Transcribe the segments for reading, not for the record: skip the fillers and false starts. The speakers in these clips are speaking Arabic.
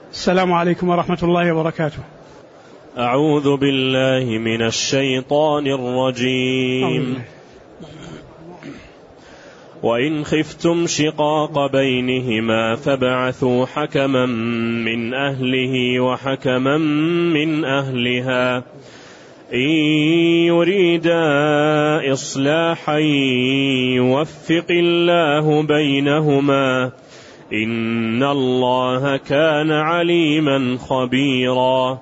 السلام عليكم ورحمة الله وبركاته. أعوذ بالله من الشيطان الرجيم. وإن خفتم شقاق بينهما فابعثوا حكما من أهله وحكما من أهلها إن يريدا إصلاحا يوفق الله بينهما إن الله كان عليما خبيرا.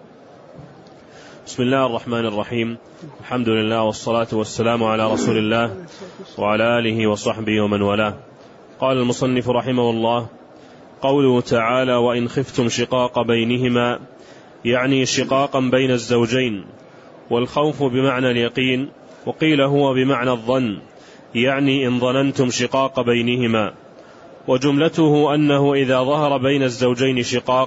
بسم الله الرحمن الرحيم. الحمد لله والصلاة والسلام على رسول الله وعلى آله وصحبه ومن والاه. قال المصنف رحمه الله: قوله تعالى: وإن خفتم شقاق بينهما، يعني شقاقا بين الزوجين، والخوف بمعنى اليقين، وقيل هو بمعنى الظن، يعني إن ظننتم شقاق بينهما. وجملته أنه إذا ظهر بين الزوجين شقاق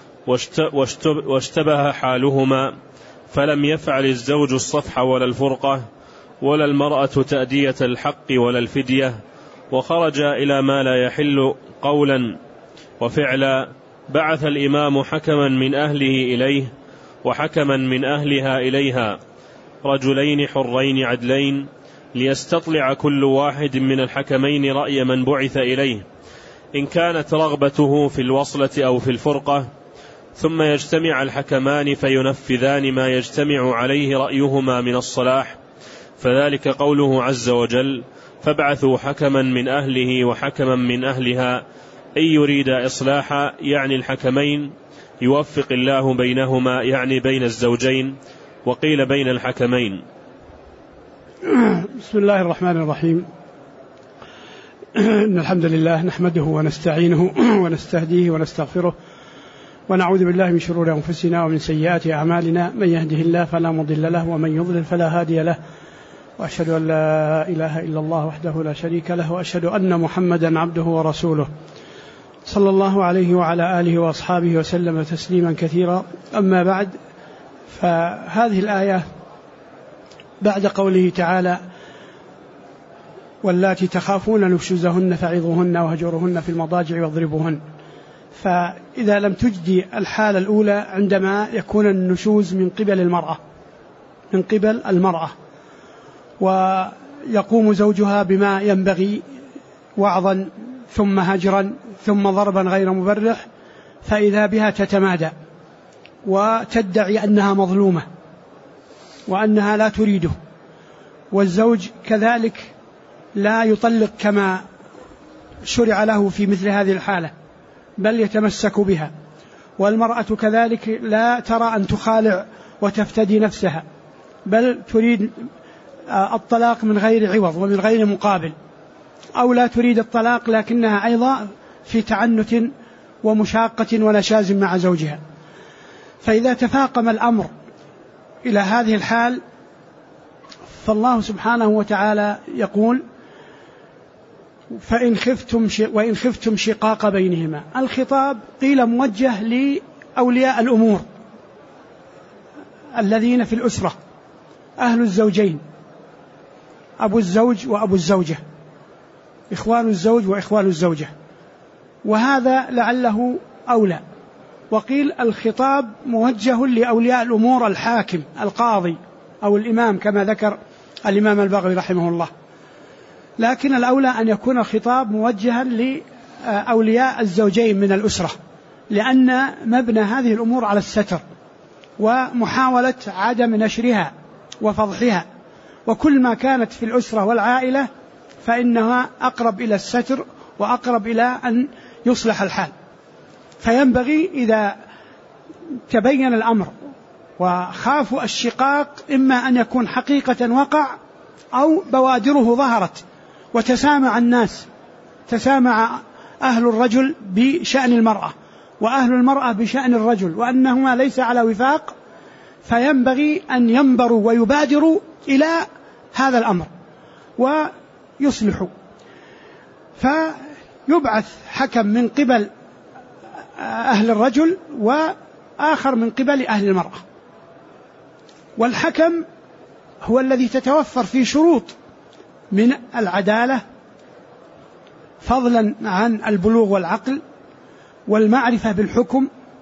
واشتبه حالهما فلم يفعل الزوج الصفح ولا الفرقة ولا المرأة تأدية الحق ولا الفدية، وخرج إلى ما لا يحل قولا وفعلا، بعث الإمام حكما من أهله إليه وحكما من أهلها إليها، رجلين حرين عدلين، ليستطلع كل واحد من الحكمين رأي من بعث إليه، إن كانت رغبته في الوصلة أو في الفرقة، ثم يجتمع الحكمان فينفذان ما يجتمع عليه رأيهما من الصلاح، فذلك قوله عز وجل: فابعثوا حكما من أهله وحكما من أهلها إن يريد إصلاحا، يعني الحكمين، يوفق الله بينهما، يعني بين الزوجين، وقيل بين الحكمين. بسم الله الرحمن الرحيم. إن الحمد لله نحمده ونستعينه ونستهديه ونستغفره، ونعوذ بالله من شرور أنفسنا ومن سيئات أعمالنا، من يهده الله فلا مضل له ومن يضلل فلا هادي له، وأشهد أن لا إله إلا الله وحده لا شريك له، وأشهد أن محمدا عبده ورسوله صلى الله عليه وعلى آله وأصحابه وسلم تسليما كثيرا. أما بعد، فهذه الآية بعد قوله تعالى: واللاتي تخافون نشوزهن فعظوهن وهجروهن في المضاجع واضربوهن. فإذا لم تجدي الحالة الأولى عندما يكون النشوز من قبل المرأة ويقوم زوجها بما ينبغي وعظا ثم هجرا ثم ضربا غير مبرح، فإذا بها تتمادى وتدعي أنها مظلومة وأنها لا تريده، والزوج كذلك لا يطلق كما شرع له في مثل هذه الحالة، بل يتمسك بها، والمرأة كذلك لا ترى أن تخالع وتفتدي نفسها، بل تريد الطلاق من غير عوض ومن غير مقابل، أو لا تريد الطلاق لكنها أيضا في تعنت ومشاقة ونشاز مع زوجها. فإذا تفاقم الأمر إلى هذه الحال، فالله سبحانه وتعالى يقول: وإن خفتم شقاق بينهما. الخطاب قيل موجه لأولياء الأمور الذين في الأسرة، أهل الزوجين، أبو الزوج وأبو الزوجة، إخوان الزوج وإخوان الزوجة، وهذا لعله أولى. وقيل الخطاب موجه لأولياء الأمور، الحاكم، القاضي أو الإمام، كما ذكر الإمام البغوي رحمه الله، لكن الأولى أن يكون الخطاب موجها لأولياء الزوجين من الأسرة، لأن مبنى هذه الأمور على الستر ومحاولة عدم نشرها وفضحها، وكل ما كانت في الأسرة والعائلة فإنها أقرب إلى الستر وأقرب إلى أن يصلح الحال. فينبغي إذا تبين الأمر وخافوا الشقاق، إما أن يكون حقيقة وقع أو بوادره ظهرت وتسامع الناس، تسامع أهل الرجل بشأن المرأة وأهل المرأة بشأن الرجل، وأنهما ليس على وفاق، فينبغي أن ينبروا ويبادروا إلى هذا الأمر ويصلحوا. فيبعث حكم من قبل أهل الرجل وآخر من قبل أهل المرأة، والحكم هو الذي تتوفر فيه شروط من العدالة، فضلا عن البلوغ والعقل والمعرفة بالحكم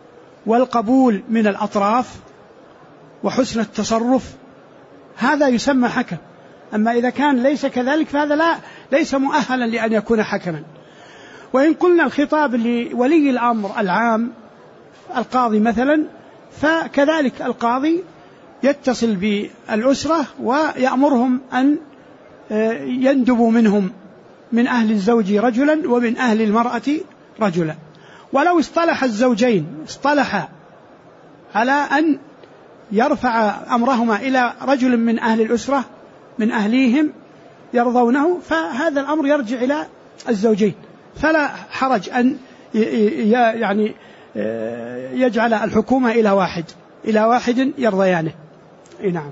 والقبول من الأطراف وحسن التصرف، هذا يسمى حكم. أما إذا كان ليس كذلك فهذا ليس مؤهلا لأن يكون حكما. وإن قلنا الخطاب لولي الأمر العام القاضي مثلا، فكذلك القاضي يتصل بالأسرة ويأمرهم أن يندبوا منهم من أهل الزوج رجلا ومن أهل المرأة رجلا. ولو اصطلح الزوجين اصطلح على أن يرفع أمرهما إلى رجل من أهل الأسرة من أهليهم يرضونه، فهذا الأمر يرجع إلى الزوجين، فلا حرج أن يعني يجعل الحكومة إلى واحد يرضيانه. نعم.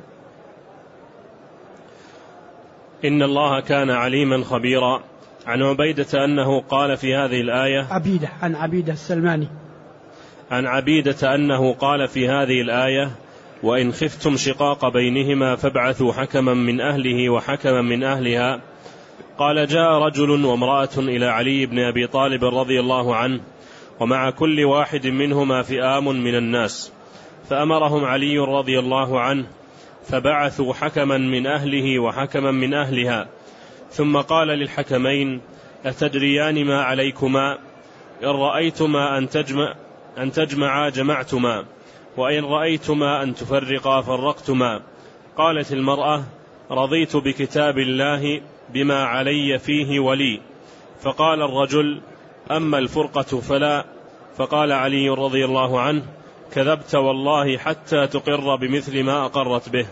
إن الله كان عليما خبيرا. عن عبيدة أنه قال في هذه الآية عن عبيدة السلماني عن عبيدة أنه قال في هذه الآية: وإن خفتم شقاق بينهما فابعثوا حكما من أهله وحكما من أهلها. قال: جاء رجل وامرأة إلى علي بن أبي طالب رضي الله عنه، ومع كل واحد منهما فئام من الناس، فأمرهم علي رضي الله عنه فبعثوا حكما من أهله وحكما من أهلها، ثم قال للحكمين: أتدريان ما عليكما؟ إن رأيتما أن تجمعا جمعتما، وإن رأيتما أن تفرقا فرقتما. قالت المرأة: رضيت بكتاب الله بما علي فيه ولي. فقال الرجل: أما الفرقة فلا. فقال علي رضي الله عنه: كذبت والله حتى تقر بمثل ما أقرت به.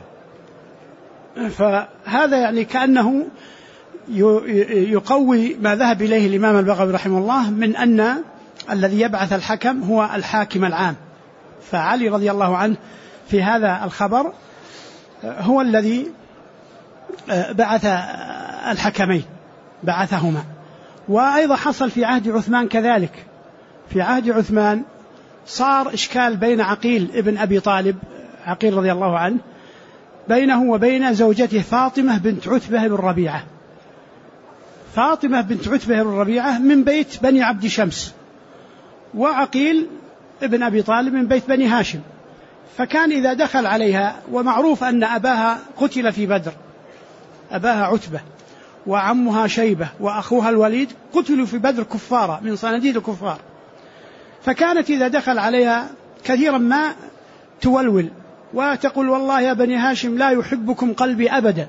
فهذا يعني كأنه يقوي ما ذهب إليه الإمام البغوي رحمه الله من أن الذي يبعث الحكم هو الحاكم العام. فعلي رضي الله عنه في هذا الخبر هو الذي بعث الحكمين، بعثهما. وأيضا حصل في عهد عثمان كذلك. في عهد عثمان صار إشكال بين عقيل ابن أبي طالب، عقيل رضي الله عنه، بينه وبين زوجته فاطمة بنت عتبة بن ربيعة. فاطمة بنت عتبة بن ربيعة من بيت بني عبد شمس، وعقيل ابن أبي طالب من بيت بني هاشم. فكان إذا دخل عليها، ومعروف أن أباها قتل في بدر، أباها عتبة وعمها شيبة وأخوها الوليد قتلوا في بدر كفارا من صناديد الكفار. فكانت إذا دخل عليها كثيرا ما تولول وتقول: والله يا بني هاشم لا يحبكم قلبي أبدا.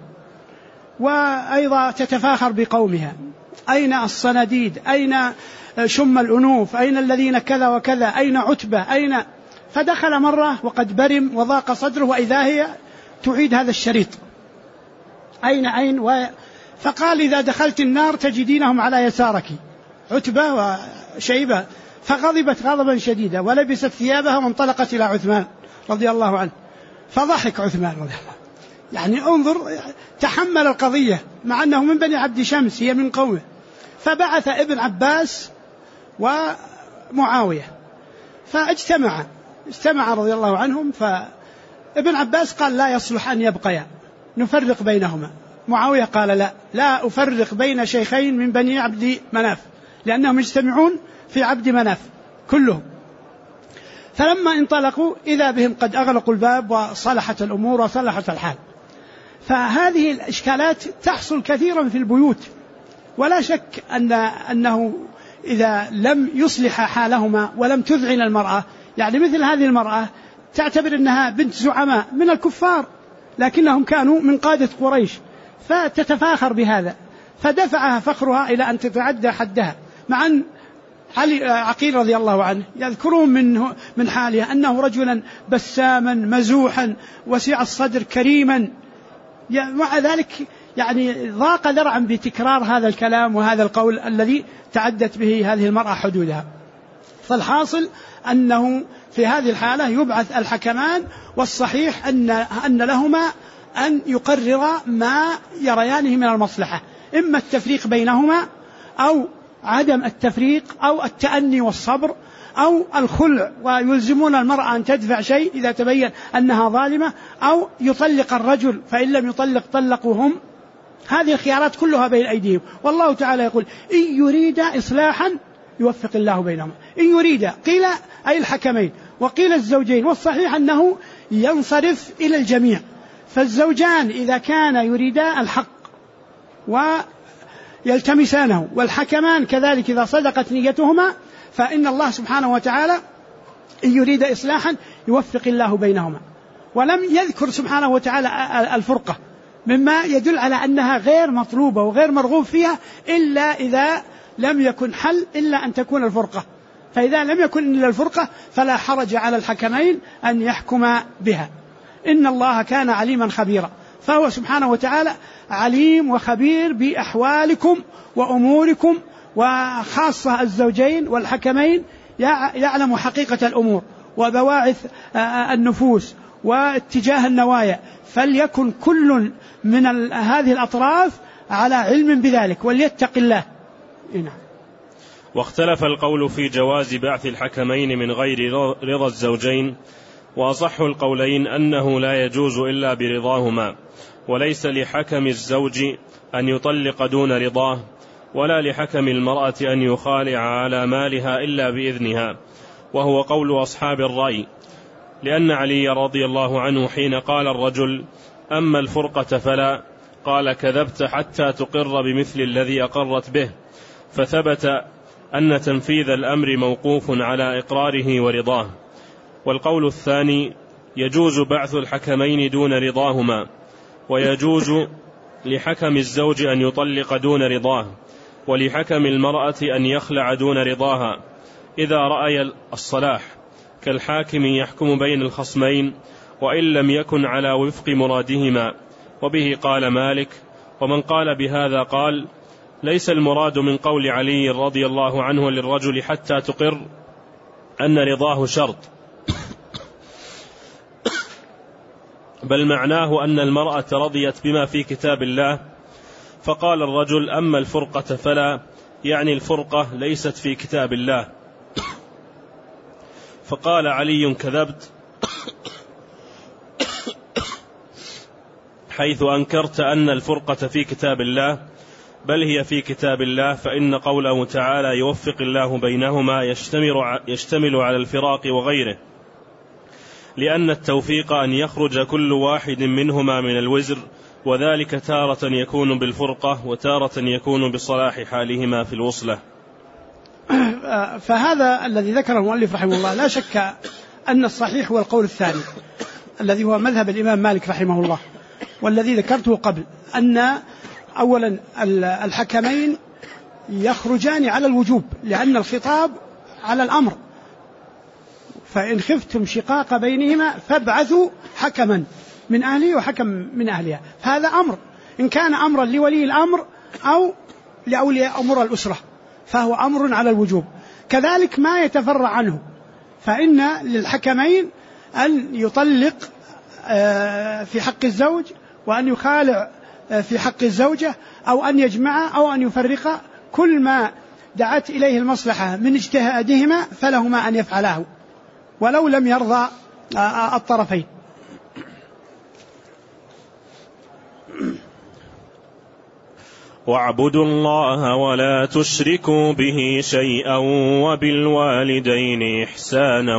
وأيضا تتفاخر بقومها: أين الصناديد؟ أين شم الأنوف؟ أين الذين كذا وكذا؟ أين عتبة؟ أين؟ فدخل مرة وقد برم وضاق صدره، وإذا هي تعيد هذا الشريط: أين فقال: إذا دخلت النار تجدينهم على يسارك، عتبة وشيبة. فغضبت غضبا شديدا ولبست ثيابها وانطلقت إلى عثمان رضي الله عنه. فضحك عثمان رضي الله، يعني انظر، تحمل القضية مع أنه من بني عبد شمس، هي من قومه. فبعث ابن عباس ومعاوية فاجتمع رضي الله عنهم. فابن عباس قال: لا يصلح أن يبقيا، نفرق بينهما. معاوية قال: لا أفرق بين شيخين من بني عبد مناف، لأنهم يجتمعون في عبد مناف كلهم. فلما انطلقوا إذا بهم قد أغلقوا الباب وصلحت الأمور وصلحت الحال. فهذه الإشكالات تحصل كثيرا في البيوت، ولا شك أنه إذا لم يصلح حالهما ولم تذعن المرأة، يعني مثل هذه المرأة تعتبر أنها بنت زعماء من الكفار لكنهم كانوا من قادة قريش، فتتفاخر بهذا، فدفعها فخرها إلى أن تتعدى حدها. مع أن عقيل رضي الله عنه يذكرون من حاله أنه رجلا بساما مزوحا وسيع الصدر كريما، مع ذلك يعني ضاق ذرعا بتكرار هذا الكلام وهذا القول الذي تعدت به هذه المرأة حدودها. فالحاصل أنه في هذه الحالة يبعث الحكمان، والصحيح أن لهما أن يقررا ما يريانه من المصلحة، إما التفريق بينهما أو عدم التفريق أو التأني والصبر أو الخلع، ويلزمون المرأة أن تدفع شيء إذا تبين أنها ظالمة، أو يطلق الرجل فإن لم يطلق طلقوا هم. هذه الخيارات كلها بين أيديهم، والله تعالى يقول: إن يريد إصلاحا يوفق الله بينهما. إن يريد قيل أي الحكمين، وقيل الزوجين، والصحيح أنه ينصرف إلى الجميع. فالزوجان إذا كان يريدا الحق ويلتمسانه، والحكمان كذلك إذا صدقت نيتهما، فإن الله سبحانه وتعالى إن يريد إصلاحا يوفق الله بينهما. ولم يذكر سبحانه وتعالى الفرقة، مما يدل على أنها غير مطلوبة وغير مرغوب فيها إلا إذا لم يكن حل إلا أن تكون الفرقة. فإذا لم يكن إلا الفرقة فلا حرج على الحكمين أن يحكما بها. إن الله كان عليما خبيرا، فهو سبحانه وتعالى عليم وخبير بأحوالكم وأموركم، وخاصة الزوجين والحكمين يعلم حقيقة الأمور وبواعث النفوس واتجاه النوايا، فليكن كل من هذه الأطراف على علم بذلك وليتق الله. واختلف القول في جواز بعث الحكمين من غير رضا الزوجين، وأصح القولين أنه لا يجوز إلا برضاهما، وليس لحكم الزوج أن يطلق دون رضاه، ولا لحكم المرأة أن يخالع على مالها إلا بإذنها، وهو قول أصحاب الرأي، لأن علي رضي الله عنه حين قال الرجل أما الفرقة فلا، قال كذبت حتى تقر بمثل الذي أقرت به، فثبت أن تنفيذ الأمر موقوف على إقراره ورضاه. والقول الثاني يجوز بعث الحكمين دون رضاهما، ويجوز لحكم الزوج أن يطلق دون رضاه، ولحكم المرأة أن يخلع دون رضاها إذا رأي الصلاح، كالحاكم يحكم بين الخصمين وإن لم يكن على وفق مرادهما. وبه قال مالك. ومن قال بهذا قال ليس المراد من قول علي رضي الله عنه للرجل حتى تقر أن رضاه شرط، بل معناه أن المرأة رضيت بما في كتاب الله، فقال الرجل أما الفرقة فلا، يعني الفرقة ليست في كتاب الله. فقال علي كذبت حيث أنكرت أن الفرقة في كتاب الله، بل هي في كتاب الله، فإن قوله تعالى يوفق الله بينهما يشتمل على الفراق وغيره، لأن التوفيق أن يخرج كل واحد منهما من الوزر، وذلك تارة يكون بالفرقة وتارة يكون بصلاح حالهما في الوصلة. فهذا الذي ذكره المؤلف رحمه الله لا شك أن الصحيح هو القول الثاني الذي هو مذهب الإمام مالك رحمه الله، والذي ذكرته قبل، أن أولا الحكمين يخرجان على الوجوب، لأن الخطاب على الأمر، فإن خفتم شقاق بينهما فابعثوا حكما من أهله وحكم من أهلها. فهذا أمر، إن كان أمرا لولي الأمر أو لأولياء أمور الأسرة فهو أمر على الوجوب. كذلك ما يتفرع عنه، فإن للحكمين أن يطلق في حق الزوج، وأن يخالع في حق الزوجة، أو أن يجمع أو أن يفرق، كل ما دعت إليه المصلحة من اجتهادهما فلهما أن يفعلاه ولو لم يرضى الطرفين. واعبدوا الله ولا تشركوا به شيئا وبالوالدين إحسانا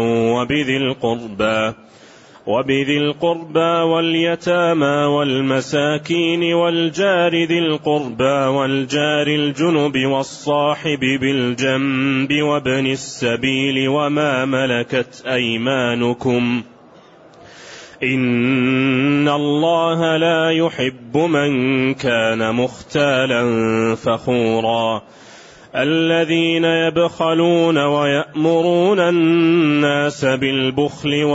وبذي القربى واليتامى والمساكين والجار ذي القربى والجار الجنب والصاحب بالجنب وابن السبيل وما ملكت أيمانكم، إن الله لا يحب من كان مختالا فخورا، الذين يبخلون ويأمرون الناس بالبخل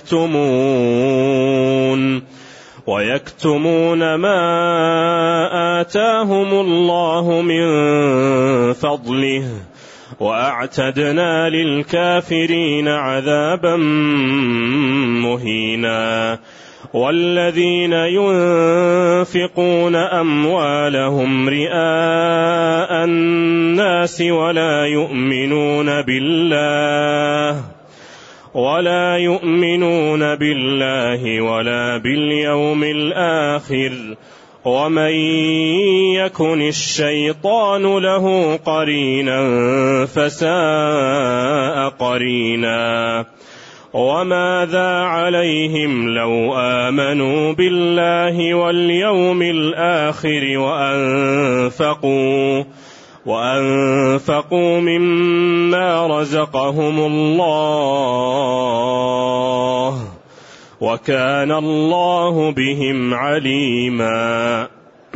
ويكتمون ما آتاهم الله من فضله، وأعتدنا للكافرين عذابا مهينا. والذين ينفقون أموالهم رئاء الناس ولا يؤمنون بالله ولا باليوم الآخر، ومن يكن الشيطان له قرينا فساء قرينا. وماذا عليهم لو آمنوا بالله واليوم الآخر وأنفقوا مما رزقهم الله وكان الله بهم عليما.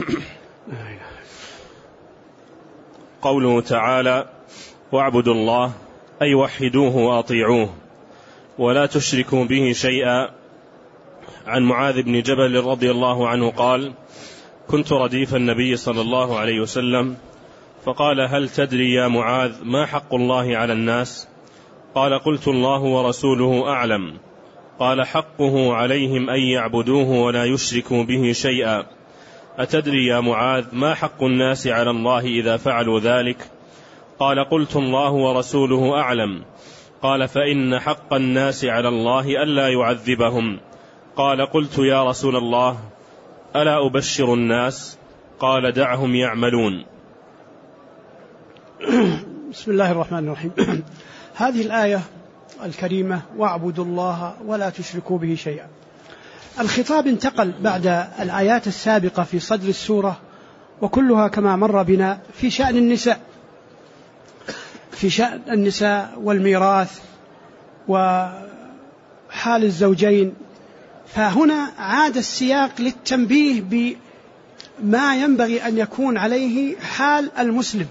قوله تعالى: واعبدوا الله أي وحدوه وأطيعوه ولا تشركوا به شيئا. عن معاذ بن جبل رضي الله عنه قال: كنت رديف النبي صلى الله عليه وسلم فقال: هل تدري يا معاذ ما حق الله على الناس؟ قال: قلت: الله ورسوله أعلم. قال: حقه عليهم أن يعبدوه ولا يشركوا به شيئا. أتدري يا معاذ ما حق الناس على الله إذا فعلوا ذلك؟ قال: قلت: الله ورسوله أعلم. قال: فإن حق الناس على الله ألا يعذبهم. قال: قلت: يا رسول الله ألا أبشر الناس؟ قال: دعهم يعملون. بسم الله الرحمن الرحيم. هذه الآية الكريمة: واعبدوا الله ولا تشركوا به شيئا. الخطاب انتقل بعد الآيات السابقة في صدر السورة، وكلها كما مر بنا في شأن النساء والميراث وحال الزوجين. فهنا عاد السياق للتنبيه بما ينبغي أن يكون عليه حال المسلم: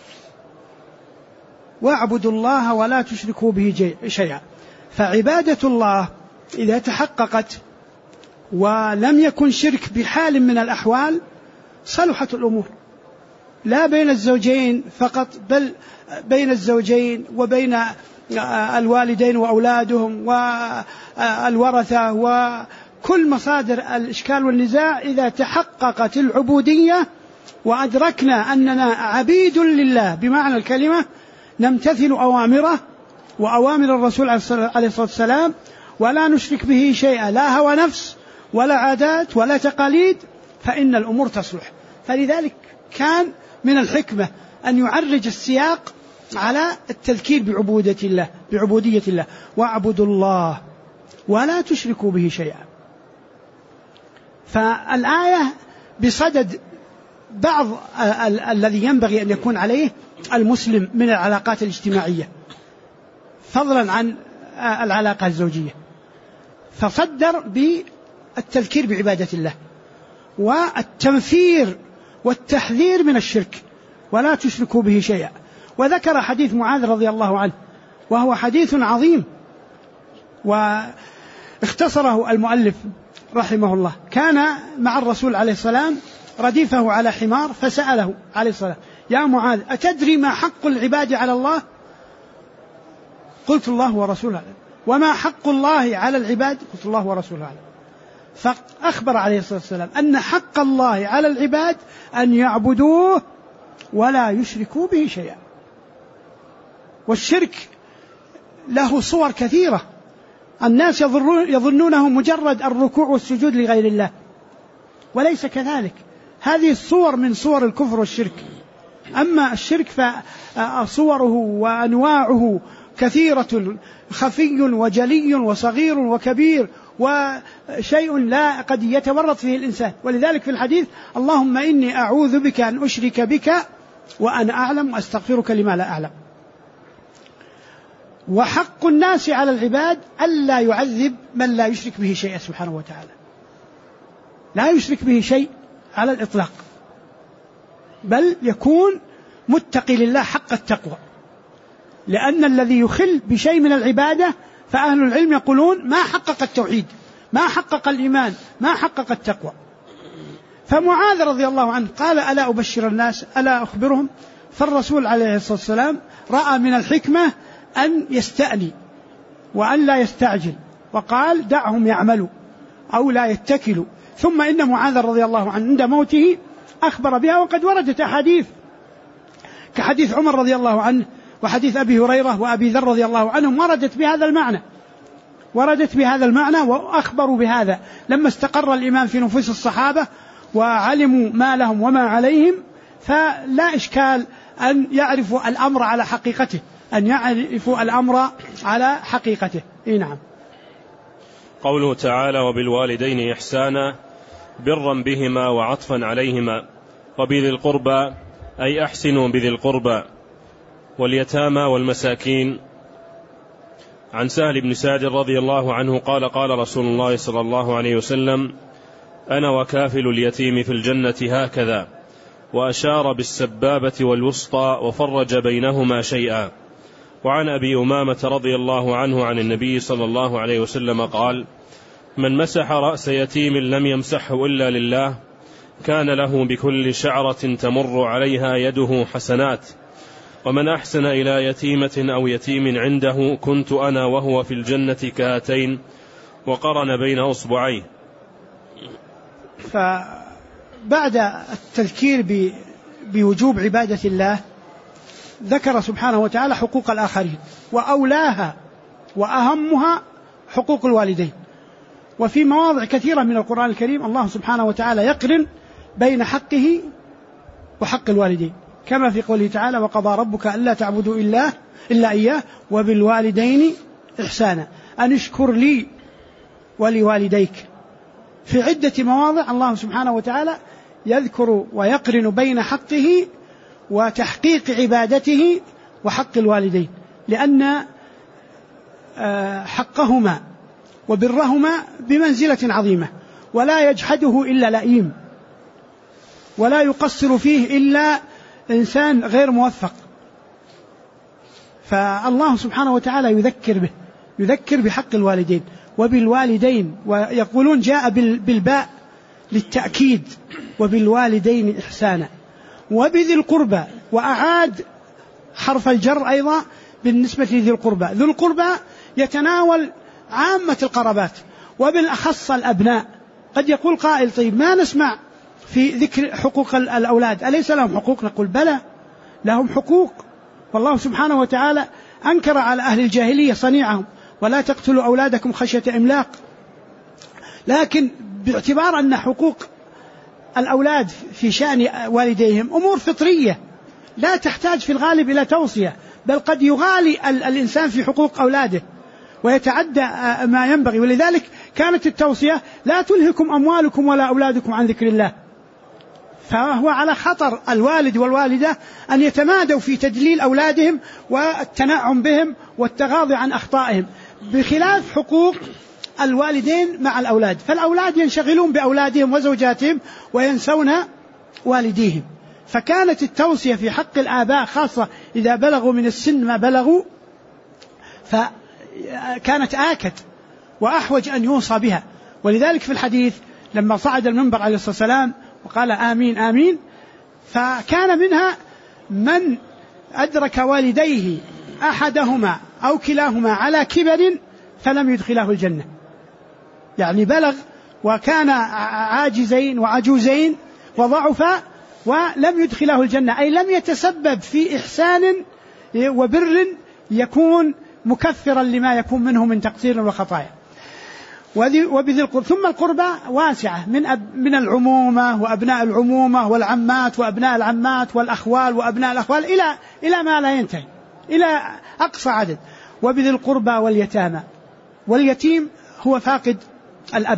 واعبدوا الله ولا تشركوا به شيئا. فعبادة الله إذا تحققت ولم يكن شرك بحال من الأحوال صلحت الأمور، لا بين الزوجين فقط بل بين الزوجين وبين الوالدين وأولادهم والورثة وكل مصادر الإشكال والنزاع. إذا تحققت العبودية وأدركنا أننا عبيد لله بمعنى الكلمة، نمتثل أوامره وأوامر الرسول عليه الصلاة والسلام ولا نشرك به شيئا، لا هوى نفس ولا عادات ولا تقاليد، فإن الأمور تصلح. فلذلك كان من الحكمة أن يعرج السياق على التذكير بعبودية الله: واعبدوا الله ولا تشركوا به شيئا. فالآية بصدد بعض الذي ينبغي أن يكون عليه المسلم من العلاقات الاجتماعية فضلا عن العلاقة الزوجية، فصدر بالتذكير بعبادة الله والتنفير والتحذير من الشرك: ولا تشركوا به شيئا. وذكر حديث معاذ رضي الله عنه، وهو حديث عظيم واختصره المؤلف رحمه الله. كان مع الرسول عليه السلام رديفه على حمار، فسأله عليه السلام: يا معاذ أتدري ما حق العباد على الله؟ قلت: الله ورسوله أعلم. وما حق الله على العباد؟ قلت: الله ورسوله أعلم. فأخبر عليه الصلاة والسلام أن حق الله على العباد أن يعبدوه ولا يشركوا به شيئا. والشرك له صور كثيرة، الناس يظنونه مجرد الركوع والسجود لغير الله، وليس كذلك. هذه الصور من صور الكفر والشرك. أما الشرك فصوره وأنواعه كثيرة، خفي وجلي وصغير وكبير، وشيء لا قد يتورط فيه الإنسان. ولذلك في الحديث: اللهم إني أعوذ بك أن أشرك بك وأنا أعلم وأستغفرك لما لا أعلم. وحق الناس على العباد ألا يعذب من لا يشرك به شيئا سبحانه وتعالى، لا يشرك به شيء على الإطلاق، بل يكون متقي لله حق التقوى. لأن الذي يخل بشيء من العبادة فأهل العلم يقولون ما حقق التوحيد، ما حقق الإيمان، ما حقق التقوى. فمعاذ رضي الله عنه قال: ألا أبشر الناس، ألا أخبرهم؟ فالرسول عليه الصلاة والسلام رأى من الحكمة أن يستأني وأن لا يستعجل، وقال: دعهم يعملوا أو لا يتكلوا. ثم إن معاذ رضي الله عنه عند موته أخبر بها، وقد وردت أحاديث كحديث عمر رضي الله عنه وحديث أبي هريرة وأبي ذر رضي الله عنهم وردت بهذا المعنى وأخبروا بهذا لما استقر الإيمان في نفوس الصحابة وعلموا ما لهم وما عليهم. فلا إشكال أن يعرفوا الأمر على حقيقته، نعم. قوله تعالى وبالوالدين إحسانا برا بهما وعطفا عليهما، وبذي القربى أي أحسنوا بذي القربى، واليتامى والمساكين. عن سهل بن سعد رضي الله عنه قال قال رسول الله صلى الله عليه وسلم أنا وكافل اليتيم في الجنة هكذا، وأشار بالسبابة والوسطى وفرج بينهما شيئا. وعن أبي أمامة رضي الله عنه عن النبي صلى الله عليه وسلم قال من مسح رأس يتيم لم يمسحه إلا لله كان له بكل شعرة تمر عليها يده حسنات، ومن أحسن إلى يتيمة أو يتيم عنده كنت أنا وهو في الجنة كهاتين، وقرن بين أصبعيه. فبعد التذكير بوجوب عبادة الله ذكر سبحانه وتعالى حقوق الآخرين، وأولاها وأهمها حقوق الوالدين. وفي مواضع كثيرة من القرآن الكريم الله سبحانه وتعالى يقرن بين حقه وحق الوالدين، كما في قوله تعالى وقضى ربك ألا تعبدوا إلا إياه وبالوالدين إحسانا أن اشكر لي ولوالديك. في عدة مواضع الله سبحانه وتعالى يذكر ويقرن بين حقه وتحقيق عبادته وحق الوالدين، لأن حقهما وبرهما بمنزلة عظيمة، ولا يجحده إلا لئيم، ولا يقصر فيه إلا إنسان غير موفق. فالله سبحانه وتعالى يذكر بحق الوالدين وبالوالدين، ويقولون جاء بالباء للتأكيد وبالوالدين إحسانا، وبذي القربى، وأعاد حرف الجر أيضا بالنسبة لذي القربى. ذو القربى يتناول عامة القرابات وبالأخص الأبناء. قد يقول قائل طيب ما نسمع في ذكر حقوق الأولاد، أليس لهم حقوق؟ نقول بلى لهم حقوق، والله سبحانه وتعالى أنكر على أهل الجاهلية صنيعهم ولا تقتلوا أولادكم خشية إملاق. لكن باعتبار أن حقوق الأولاد في شأن والديهم أمور فطرية لا تحتاج في الغالب إلى توصية، بل قد يغالي الإنسان في حقوق أولاده ويتعدى ما ينبغي، ولذلك كانت التوصية لا تلهكم أموالكم ولا أولادكم عن ذكر الله. فهو على خطر الوالد والوالدة أن يتمادوا في تدليل أولادهم والتنعم بهم والتغاضي عن أخطائهم، بخلاف حقوق الوالدين مع الأولاد. فالأولاد ينشغلون بأولادهم وزوجاتهم وينسون والديهم. فكانت التوصية في حق الآباء خاصة إذا بلغوا من السن ما بلغوا، فكانت آكد وأحوج أن يوصى بها. ولذلك في الحديث لما صعد المنبر عليه الصلاة والسلام وقال آمين آمين، فكان منها من أدرك والديه أحدهما أو كلاهما على كبر فلم يدخله الجنة، يعني بلغ وكان عاجزين وعجوزين وضعفا ولم يدخله الجنة، أي لم يتسبب في إحسان وبر يكون مكفرا لما يكون منه من تقصير وخطايا. وبذي القربى. ثم القربى واسعة من العمومة وأبناء العمومة والعمات وأبناء العمات والأخوال وأبناء الأخوال إلى ما لا ينتهي، إلى أقصى عدد. وبذي القربى واليتامى، واليتيم هو فاقد الأب،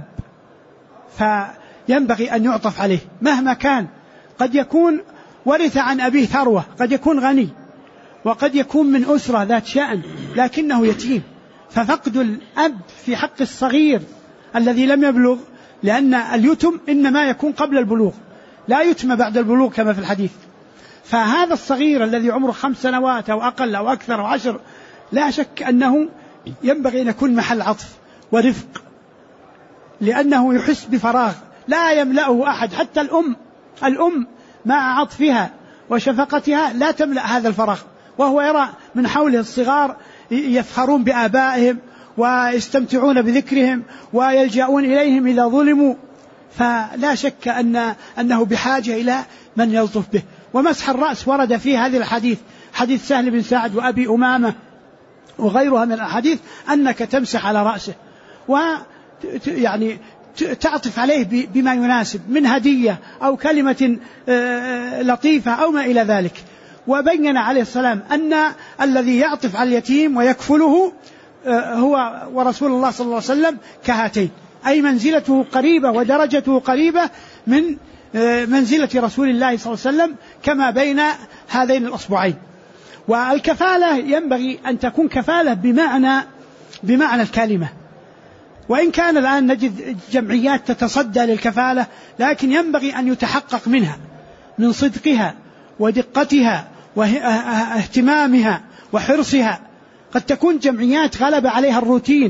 فينبغي أن يعطف عليه مهما كان. قد يكون ورث عن أبيه ثروة، قد يكون غني، وقد يكون من أسرة ذات شأن لكنه يتيم، ففقد الأب في حق الصغير الذي لم يبلغ، لأن اليتم إنما يكون قبل البلوغ، لا يتم بعد البلوغ كما في الحديث. فهذا الصغير الذي عمره 5 سنوات أو أقل أو أكثر أو 10 لا شك أنه ينبغي أن يكون محل عطف ورفق، لأنه يحس بفراغ لا يملأه أحد، حتى الأم مع عطفها وشفقتها لا تملأ هذا الفراغ، وهو يرى من حوله الصغار يفخرون بآبائهم ويستمتعون بذكرهم ويلجأون إليهم إذا ظلموا، فلا شك أنه بحاجة إلى من يلطف به. ومسح الرأس ورد في هذه الحديث، حديث سهل بن سعد وأبي أمامة وغيرها من الحديث، أنك تمسح على رأسه ويعني تعطف عليه بما يناسب من هدية أو كلمة لطيفة أو ما إلى ذلك. وبين عليه السلام أن الذي يعطف على اليتيم ويكفله هو ورسول الله صلى الله عليه وسلم كهاتين، أي منزلته قريبة ودرجته قريبة من منزلة رسول الله صلى الله عليه وسلم كما بين هذين الأصبعين. والكفالة ينبغي أن تكون كفالة بمعنى الكلمة، وإن كان الآن نجد جمعيات تتصدى للكفالة، لكن ينبغي أن يتحقق منها من صدقها ودقتها واهتمامها وحرصها. قد تكون جمعيات غلب عليها الروتين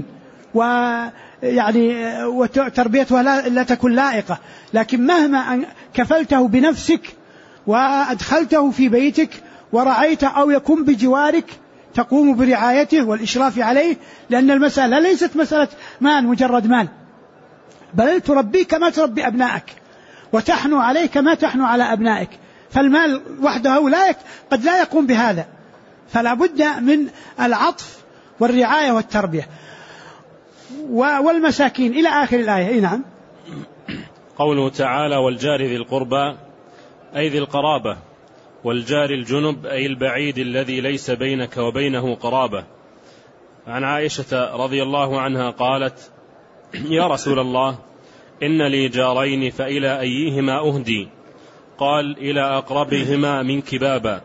وتربيتها لا تكون لائقة، لكن مهما كفلته بنفسك وأدخلته في بيتك ورعيته أو يكون بجوارك تقوم برعايته والإشراف عليه، لأن المسألة ليست مسألة مال مجرد مال، بل تربيه كما تربي أبنائك وتحنو عليه كما تحنو على أبنائك. فالمال وحده قد لا يقوم بهذا، فلا بد من العطف والرعاية والتربية. والمساكين إلى آخر الآية. نعم. قوله تعالى والجار ذي القربى أي ذي القرابة، والجار الجنب أي البعيد الذي ليس بينك وبينه قرابة. عن عائشة رضي الله عنها قالت يا رسول الله إن لي جارين فإلى أيهما أهدي؟ قال إلى أقربهما منك بابا.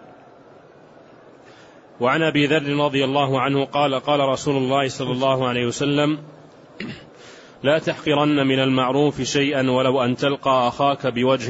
وعن أبي ذر رضي الله عنه قال قال رسول الله صلى الله عليه وسلم لا تحقرن من المعروف شيئا ولو أن تلقى أخاك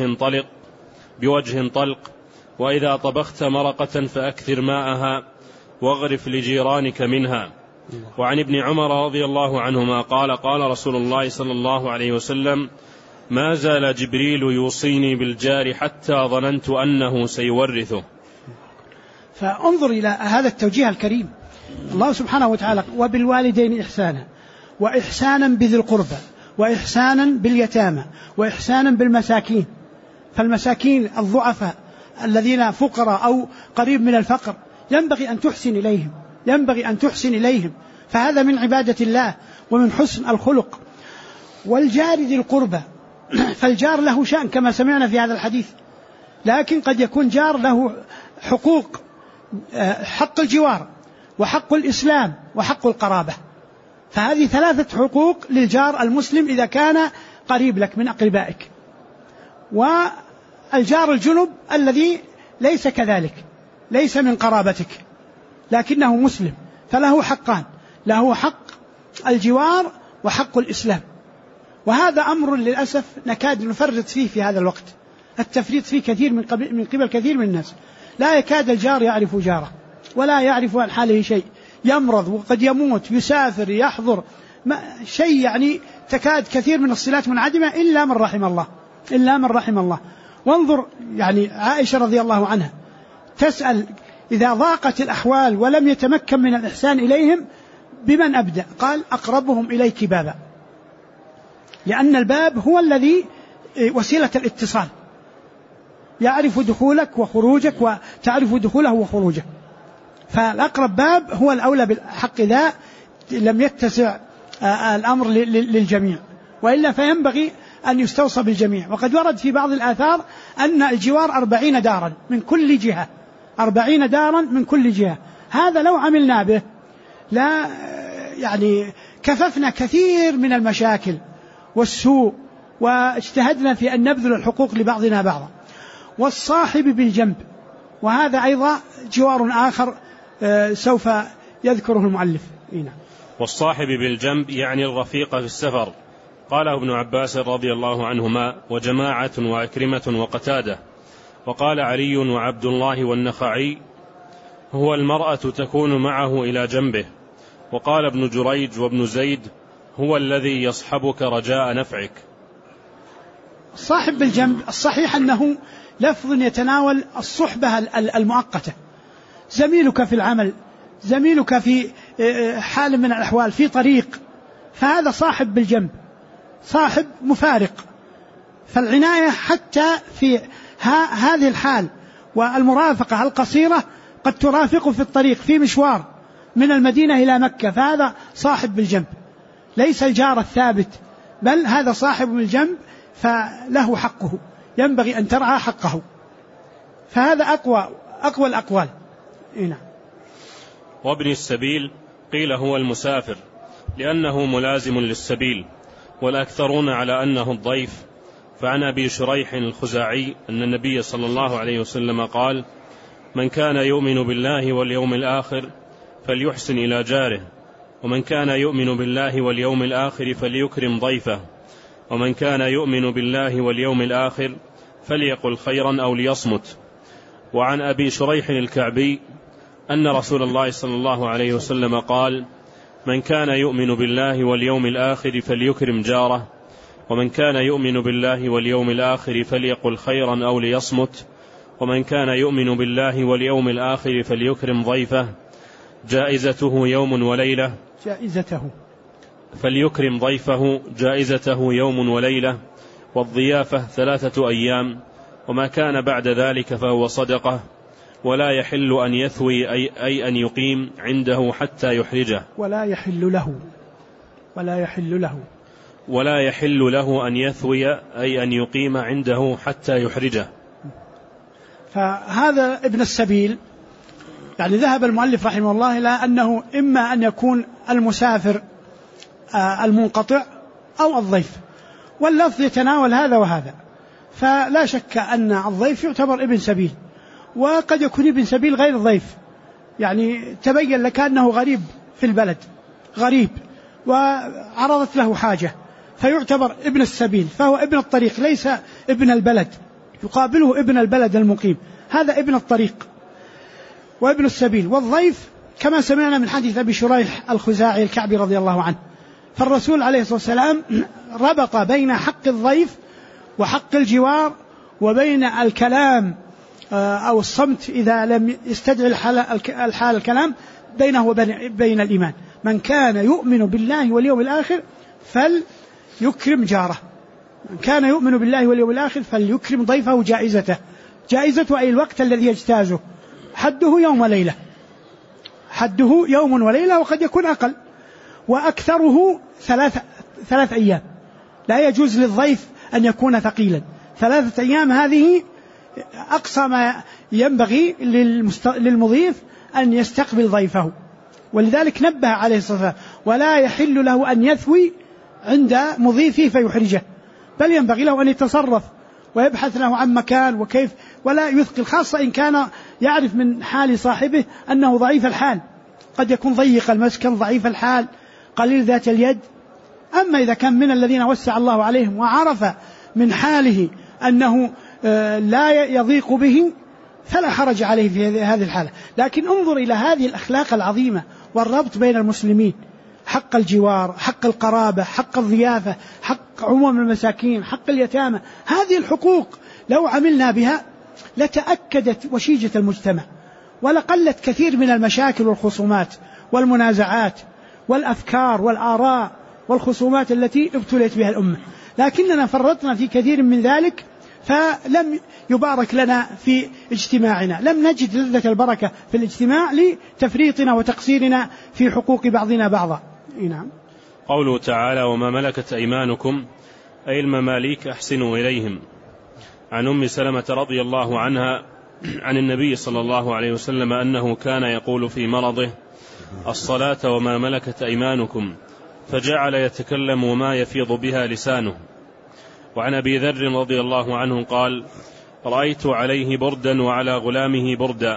بوجه طلق، وإذا طبخت مرقة فأكثر ماءها واغرف لجيرانك منها. وعن ابن عمر رضي الله عنهما قال قال رسول الله صلى الله عليه وسلم ما زال جبريل يوصيني بالجار حتى ظننت أنه سيورثه. فانظر إلى هذا التوجيه الكريم. الله سبحانه وتعالى وبالوالدين إحسانا، وإحسانا بذي القربى، وإحسانا باليتامى، وإحسانا بالمساكين. فالمساكين الضعفاء الذين فقراء أو قريب من الفقر ينبغي أن تحسن إليهم، فهذا من عبادة الله ومن حسن الخلق. والجار ذي القربى، فالجار له شأن كما سمعنا في هذا الحديث، لكن قد يكون جار له حقوق، حق الجوار وحق الإسلام وحق القرابة. فهذه 3 حقوق للجار المسلم إذا كان قريب لك من أقربائك. والجار الجنب الذي ليس كذلك، ليس من قرابتك لكنه مسلم، فله حقان، له حق الجوار وحق الإسلام. وهذا أمر للأسف نكاد نفرط فيه في هذا الوقت، التفريط فيه كثير من قبل كثير من الناس. لا يكاد الجار يعرف جاره ولا يعرف عن حاله شيء، يمرض وقد يموت، يسافر، يحضر شيء، تكاد كثير من الصلات منعدمة إلا من رحم الله. وانظر عائشة رضي الله عنها تسأل إذا ضاقت الأحوال ولم يتمكن من الإحسان إليهم بمن أبدأ؟ قال أقربهم إليك بابا، لأن الباب هو الذي وسيلة الاتصال، يعرف دخولك وخروجك وتعرف دخوله وخروجه. فالأقرب باب هو الأولى بالحق إذا لم يتسع الأمر للجميع، وإلا فينبغي أن يستوصى بالجميع. وقد ورد في بعض الآثار أن الجوار 40 دارا من كل جهة، 40 دارا من كل جهة. هذا لو عملنا به لا كففنا كثير من المشاكل والسوء، واجتهدنا في أن نبذل الحقوق لبعضنا بعضا. والصاحب بالجنب، وهذا أيضا جوار آخر سوف يذكره المؤلف. والصاحب بالجنب يعني الرفيق في السفر. قاله ابن عباس رضي الله عنهما وجماعة وأكرمة وقتادة. وقال علي وعبد الله والنخعي هو المرأة تكون معه إلى جنبه. وقال ابن جريج وابن زيد هو الذي يصحبك رجاء نفعك. صاحب بالجنب الصحيح أنه لفظ يتناول الصحبة المؤقتة، زميلك في العمل، زميلك في حال من الأحوال، في طريق، فهذا صاحب بالجنب، صاحب مفارق. فالعناية حتى في هذه الحال والمرافقة القصيرة قد ترافقه في الطريق في مشوار من المدينة إلى مكة، فهذا صاحب بالجنب، ليس الجار الثابت، بل هذا صاحب بالجنب فله حقه، ينبغي أن ترعى حقه. فهذا أقوى الأقوال. وابن السبيل قيل هو المسافر لأنه ملازم للسبيل، والأكثرون على أنه الضيف. فعن أبي شريح الخزاعي أن النبي صلى الله عليه وسلم قال: من كان يؤمن بالله واليوم الآخر فليحسن إلى جاره، ومن كان يؤمن بالله واليوم الآخر فليكرم ضيفه، ومن كان يؤمن بالله واليوم الآخر فليقل خيرا أو ليصمت. وعن أبي شريح الكعبي أن رسول الله صلى الله عليه وسلم قال: من كان يؤمن بالله واليوم الآخر فليكرم جاره، ومن كان يؤمن بالله واليوم الآخر فليقل خيرا أو ليصمت، ومن كان يؤمن بالله واليوم الآخر فليكرم ضيفه، جائزته يوم وليلة، فليكرم ضيفه جائزته يوم وليلة، والضيافة 3 أيام، وما كان بعد ذلك فهو صدقة، ولا يحل أن يثوي أي أن يقيم عنده حتى يحرجه، ولا يحل له أن يثوي أي أن يقيم عنده حتى يحرجه. فهذا ابن السبيل يعني ذهب المؤلف رحمه الله إلى أنه إما أن يكون المسافر المنقطع أو الضيف، واللفظ يتناول هذا وهذا. فلا شك أن الضيف يعتبر ابن سبيل، وقد يكون ابن سبيل غير ضيف، يعني تبين لك أنه غريب في البلد، غريب وعرضت له حاجة فيعتبر ابن السبيل، فهو ابن الطريق ليس ابن البلد، يقابله ابن البلد المقيم، هذا ابن الطريق وابن السبيل. والضيف كما سمعنا من حديث أبي شريح الخزاعي الكعبي رضي الله عنه، فالرسول عليه الصلاة والسلام ربط بين حق الضيف وحق الجوار وبين الكلام أو الصمت إذا لم يستدعي الحال الكلام بينه وبين الإيمان. من كان يؤمن بالله واليوم الآخر فليكرم جاره، من كان يؤمن بالله واليوم الآخر فليكرم ضيفه جائزته أي الوقت الذي يجتازه، حده يوم وليلة وقد يكون أقل، وأكثره 3 أيام. لا يجوز للضيف أن يكون ثقيلا، 3 أيام هذه أقصى ما ينبغي للمضيف أن يستقبل ضيفه. ولذلك نبه عليه الصلاة والسلام: ولا يحل له أن يثوي عند مضيفه فيحرجه، بل ينبغي له أن يتصرف ويبحث له عن مكان وكيف، ولا يثقل، خاصة إن كان يعرف من حال صاحبه أنه ضعيف الحال، قد يكون ضيق المسكن، ضعيف الحال، قليل ذات اليد. أما إذا كان من الذين وسع الله عليهم وعرف من حاله أنه لا يضيق به فلا حرج عليه في هذه الحالة. لكن انظر إلى هذه الأخلاق العظيمة والربط بين المسلمين: حق الجوار، حق القرابة، حق الضيافة، حق عموم المساكين، حق اليتامى. هذه الحقوق لو عملنا بها لتأكدت وشيجة المجتمع، ولقلت كثير من المشاكل والخصومات والمنازعات والأفكار والآراء والخصومات التي ابتليت بها الأمة. لكننا فرطنا في كثير من ذلك فلم يبارك لنا في اجتماعنا، لم نجد لذة البركة في الاجتماع لتفريطنا وتقصيرنا في حقوق بعضنا بعضا. نعم. قوله تعالى: وما ملكت أيمانكم أي المماليك أحسنوا إليهم. عن أم سلمة رضي الله عنها عن النبي صلى الله عليه وسلم أنه كان يقول في مرضه: الصلاة وما ملكت أيمانكم، فجعل يتكلم وما يفيض بها لسانه. وعن أبي ذر رضي الله عنه قال: رأيت عليه بردا وعلى غلامه بردا،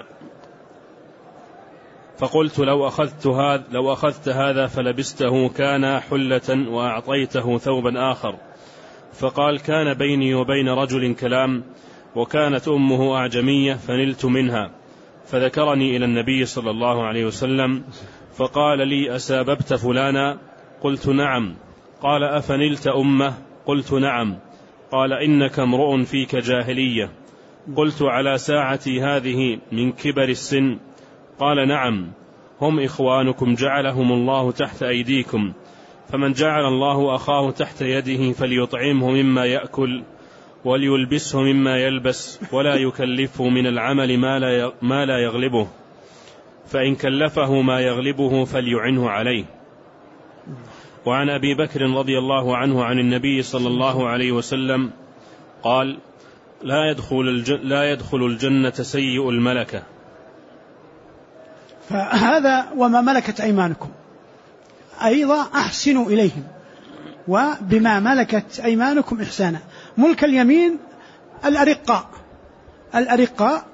فقلت لو أخذت هذا فلبسته كان حلة وأعطيته ثوبا آخر. فقال: كان بيني وبين رجل كلام، وكانت أمه أعجمية فنلت منها، فذكرني إلى النبي صلى الله عليه وسلم فقال لي: أساببت فلانا؟ قلت: نعم. قال: أفنلت أمه؟ قلت: نعم. قال: إنك امرؤ فيك جاهلية. قلت: على ساعتي هذه من كبر السن؟ قال: نعم، هم إخوانكم جعلهم الله تحت أيديكم، فمن جعل الله أخاه تحت يده فليطعمه مما يأكل وليلبسه مما يلبس، ولا يكلفه من العمل ما لا يغلبه، فإن كلفه ما يغلبه فليعنه عليه. وعن أبي بكر رضي الله عنه عن النبي صلى الله عليه وسلم قال: لا يدخل الجنة سيء الملكة. فهذا وما ملكت أيمانكم، أيضا أحسنوا إليهم وبما ملكت أيمانكم إحسانا. ملك اليمين الأرقاء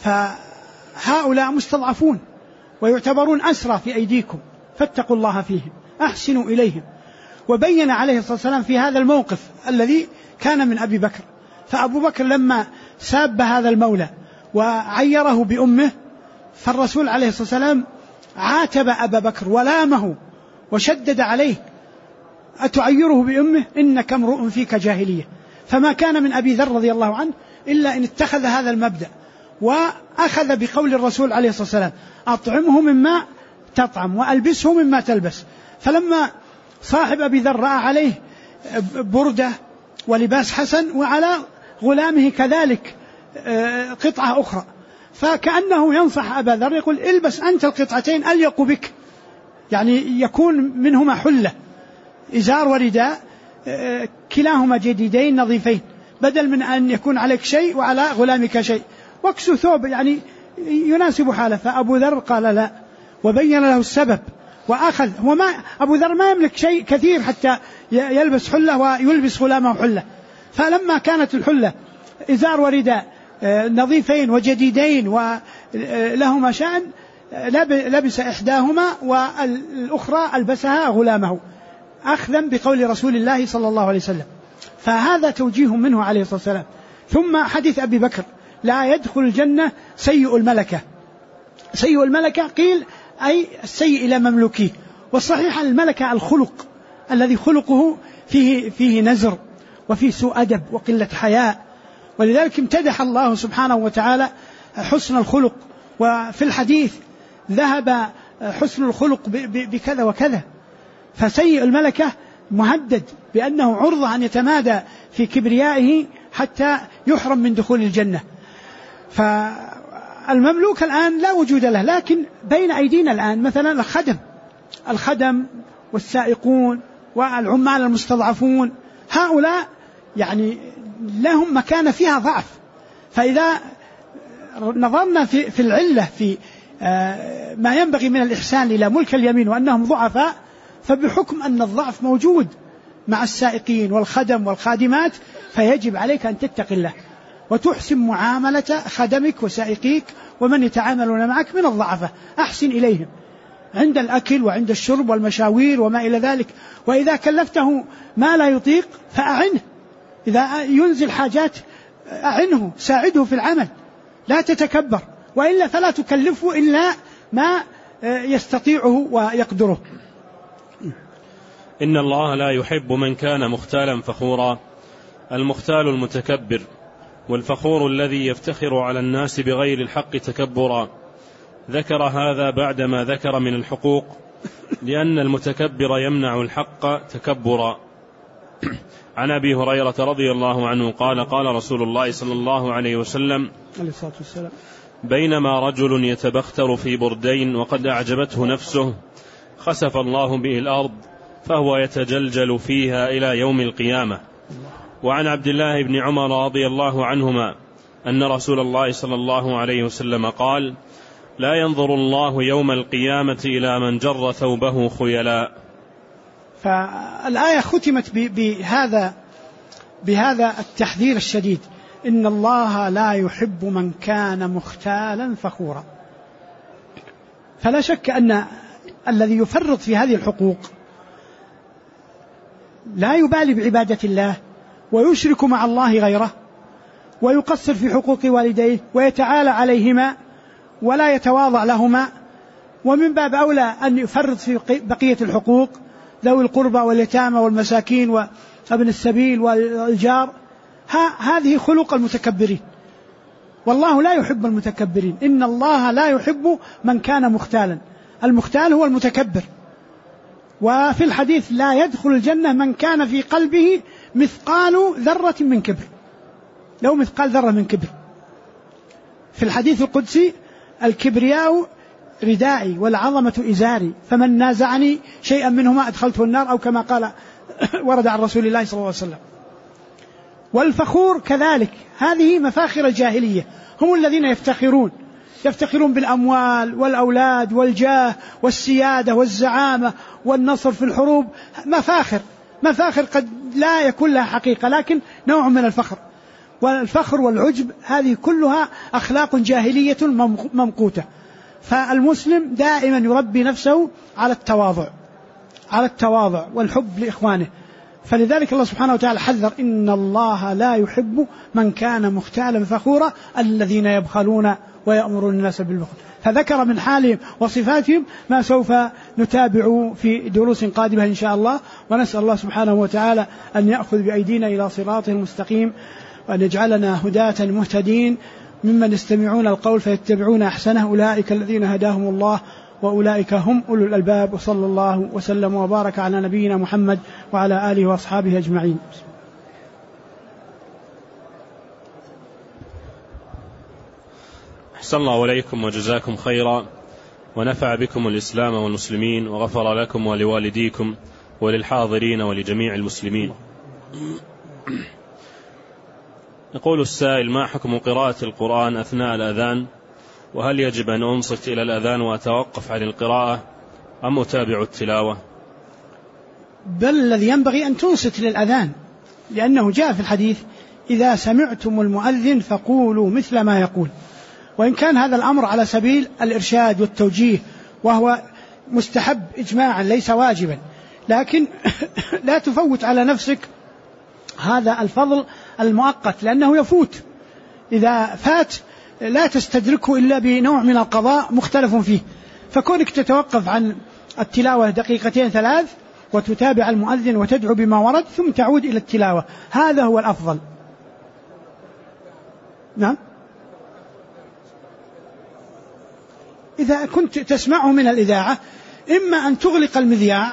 فهؤلاء مستضعفون ويعتبرون أسرى في أيديكم، فاتقوا الله فيهم، أحسنوا إليهم. وبين عليه الصلاة والسلام في هذا الموقف الذي كان من أبي بكر، فأبو بكر لما ساب هذا المولى وعيره بأمه، فالرسول عليه الصلاة والسلام عاتب أبا بكر ولامه وشدد عليه: أتعيره بأمه؟ إنك امرؤ فيك جاهلية. فما كان من أبي ذر رضي الله عنه إلا إن اتخذ هذا المبدأ وأخذ بقول الرسول عليه الصلاة والسلام: أطعمه مما تطعم وألبسه مما تلبس. فلما صاحب أبي ذر رأى عليه بردة ولباس حسن وعلى غلامه كذلك قطعة أخرى، فكأنه ينصح أبا ذر يقول: البس أنت القطعتين أليق بك، يعني يكون منهما حلة، إزار ورداء كلاهما جديدين نظيفين، بدل من أن يكون عليك شيء وعلى غلامك شيء، واكسو ثوب يعني يناسب حاله. فأبو ذر قال لا، وبين له السبب وأخذ. أبو ذر ما يملك شيء كثير حتى يلبس حلة ويلبس غلامه حلة، فلما كانت الحلة إزار ورداء نظيفين وجديدين ولهما شأن لبس إحداهما والأخرى ألبسها غلامه، أخذا بقول رسول الله صلى الله عليه وسلم. فهذا توجيه منه عليه الصلاة والسلام. ثم حديث أبي بكر: لا يدخل الجنة سيء الملكة. سيء الملكة قيل أي السيء إلى مملوكيه، والصحيح الملكة الخلق الذي خلقه فيه نزر وفيه سوء أدب وقلة حياء، ولذلك امتدح الله سبحانه وتعالى حسن الخلق، وفي الحديث ذهب حسن الخلق بكذا وكذا. فسيء الملكة مهدد بأنه عرضة أن يتمادى في كبريائه حتى يحرم من دخول الجنة. فالمملوك الآن لا وجود له، لكن بين أيدينا الآن مثلا الخدم والسائقون والعمال المستضعفون، هؤلاء يعني لهم مكانة فيها ضعف. فإذا نظرنا في العلة في ما ينبغي من الإحسان إلى ملك اليمين وأنهم ضعفاء، فبحكم أن الضعف موجود مع السائقين والخدم والخادمات، فيجب عليك أن تتقي الله وتحسن معاملة خدمك وسائقيك ومن يتعاملون معك من الضعفة. أحسن إليهم عند الأكل وعند الشرب والمشاوير وما إلى ذلك. وإذا كلفته ما لا يطيق فأعنه، إذا ينزل حاجات أعنه، ساعده في العمل، لا تتكبر، وإلا فلا تكلفه إلا ما يستطيعه ويقدره. إن الله لا يحب من كان مختالا فخورا. المختال المتكبر، والفخور الذي يفتخر على الناس بغير الحق تكبرا. ذكر هذا بعدما ذكر من الحقوق، لأن المتكبر يمنع الحق تكبرا. عن أبي هريرة رضي الله عنه قال: قال رسول الله صلى الله عليه وسلم: بينما رجل يتبختر في بردين وقد أعجبته نفسه خسف الله به الأرض فهو يتجلجل فيها إلى يوم القيامة. وعن عبد الله بن عمر رضي الله عنهما أن رسول الله صلى الله عليه وسلم قال: لا ينظر الله يوم القيامة إلى من جر ثوبه خيلاء. فالآية ختمت بهذا التحذير الشديد: إن الله لا يحب من كان مختالا فخورا. فلا شك أن الذي يفرط في هذه الحقوق لا يبالي بعبادة الله ويشرك مع الله غيره ويقصر في حقوق والديه ويتعالى عليهما ولا يتواضع لهما، ومن باب أولى أن يفرط في بقية الحقوق، ذوي القربى واليتامى والمساكين وابن السبيل والجار. هذه خلق المتكبرين، والله لا يحب المتكبرين. إن الله لا يحب من كان مختالا. المختال هو المتكبر. وفي الحديث: لا يدخل الجنة من كان في قلبه مثقال ذرة من كبر، لو مثقال ذرة من كبر. في الحديث القدسي: الكبرياء ردائي والعظمة إزاري، فمن نازعني شيئا منهما أدخلته النار، أو كما قال ورد عن رسول الله صلى الله عليه وسلم. والفخور كذلك، هذه مفاخر الجاهلية، هم الذين يفتخرون يفتخرون بالأموال والأولاد والجاه والسيادة والزعامة والنصر في الحروب، مفاخر قد لا يكون لها حقيقة، لكن نوع من الفخر. والفخر والعجب هذه كلها أخلاق جاهلية ممقوتة. فالمسلم دائما يربي نفسه على التواضع والحب لإخوانه. فلذلك الله سبحانه وتعالى حذر: إن الله لا يحب من كان مختالا فخورا الذين يبخلون ويأمرون الناس بالبخل. فذكر من حالهم وصفاتهم ما سوف نتابع في دروس قادمة إن شاء الله. ونسأل الله سبحانه وتعالى أن يأخذ بأيدينا إلى صراطه المستقيم، وأن يجعلنا هداة مهتدين ممن يستمعون القول فيتبعون أحسنه، أولئك الذين هداهم الله وأولئك هم أولو الألباب. وصلى الله وسلم وبارك على نبينا محمد وعلى آله وأصحابه أجمعين. أحسن الله إليكم وجزاكم خيرا، ونفع بكم الإسلام والمسلمين، وغفر لكم ولوالديكم وللحاضرين ولجميع المسلمين. يقول السائل: ما حكم قراءة القرآن أثناء الأذان؟ وهل يجب أن أنصت إلى الأذان وأتوقف عن القراءة أم أتابع التلاوة؟ بل الذي ينبغي أن تنصت للأذان، لأنه جاء في الحديث: إذا سمعتم المؤذن فقولوا مثل ما يقول. وإن كان هذا الأمر على سبيل الإرشاد والتوجيه وهو مستحب إجماعا ليس واجبا، لكن لا تفوت على نفسك هذا الفضل المؤقت، لأنه يفوت. إذا فات لا تستدركه إلا بنوع من القضاء مختلف فيه. فكونك تتوقف عن التلاوة 2-3 وتتابع المؤذن وتدعو بما ورد ثم تعود إلى التلاوة، هذا هو الأفضل. نعم. إذا كنت تسمعه من الإذاعة إما أن تغلق المذياع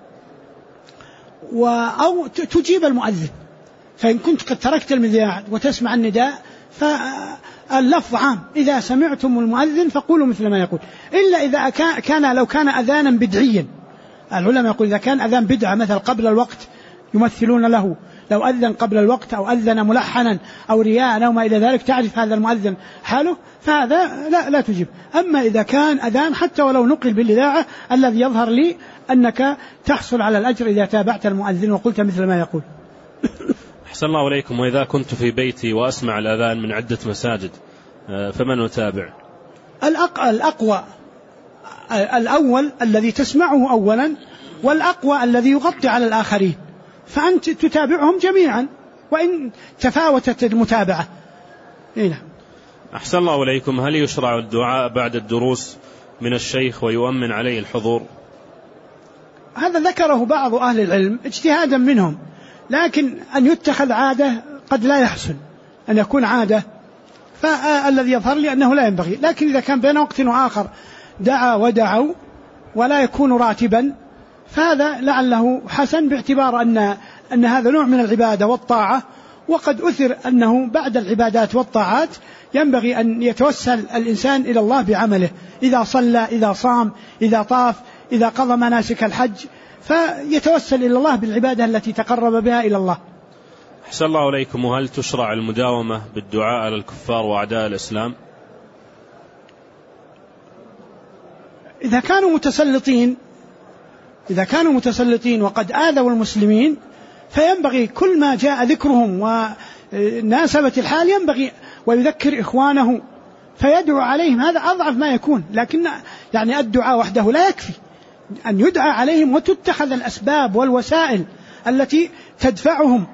أو تجيب المؤذن. فإن كنت قد تركت المذياع وتسمع النداء فاللفظ عام: إذا سمعتم المؤذن فقولوا مثل ما يقول. إلا إذا لو كان أذانا بدعيا، العلماء يقول إذا كان أذان بدعة مثل قبل الوقت يمثلون له، لو أذن قبل الوقت أو أذن ملحنا أو رياء أو ما إلى ذلك تعرف هذا المؤذن حاله، فهذا لا تجيب. أما إذا كان أذان حتى ولو نقل بالإذاعة، الذي يظهر لي أنك تحصل على الأجر إذا تابعت المؤذن وقلت مثل ما يقول. أحسن الله إليكم. وإذا كنت في بيتي وأسمع الأذان من عدة مساجد فمن أتابع؟ الأقوى الأول الذي تسمعه أولا، والأقوى الذي يغطي على الآخرين، فأنت تتابعهم جميعا وإن تفاوتت المتابعة. نعم. أحسن الله إليكم. هل يشرع الدعاء بعد الدروس من الشيخ ويؤمن عليه الحضور؟ هذا ذكره بعض أهل العلم اجتهادا منهم، لكن أن يتخذ عادة قد لا يحسن أن يكون عادة، فالذي يظهر لي أنه لا ينبغي. لكن إذا كان بين وقت وآخر دعا ودعوا ولا يكون راتبا فهذا لعله حسن، باعتبار أن هذا نوع من العبادة والطاعة. وقد أثر أنه بعد العبادات والطاعات ينبغي أن يتوسل الإنسان إلى الله بعمله، إذا صلى، إذا صام، إذا طاف، إذا قضى مناسك الحج، فيتوسل إلى الله بالعبادة التي تقرب بها إلى الله. أحسن الله إليكم. وهل تشرع المداومة بالدعاء على الكفار وأعداء الإسلام؟ إذا كانوا متسلطين وقد آذوا المسلمين فينبغي كل ما جاء ذكرهم وناسبة الحال ينبغي ويذكر إخوانه فيدعو عليهم، هذا أضعف ما يكون. لكن يعني الدعاء وحده لا يكفي، أن يدعى عليهم وتتخذ الأسباب والوسائل التي تدفعهم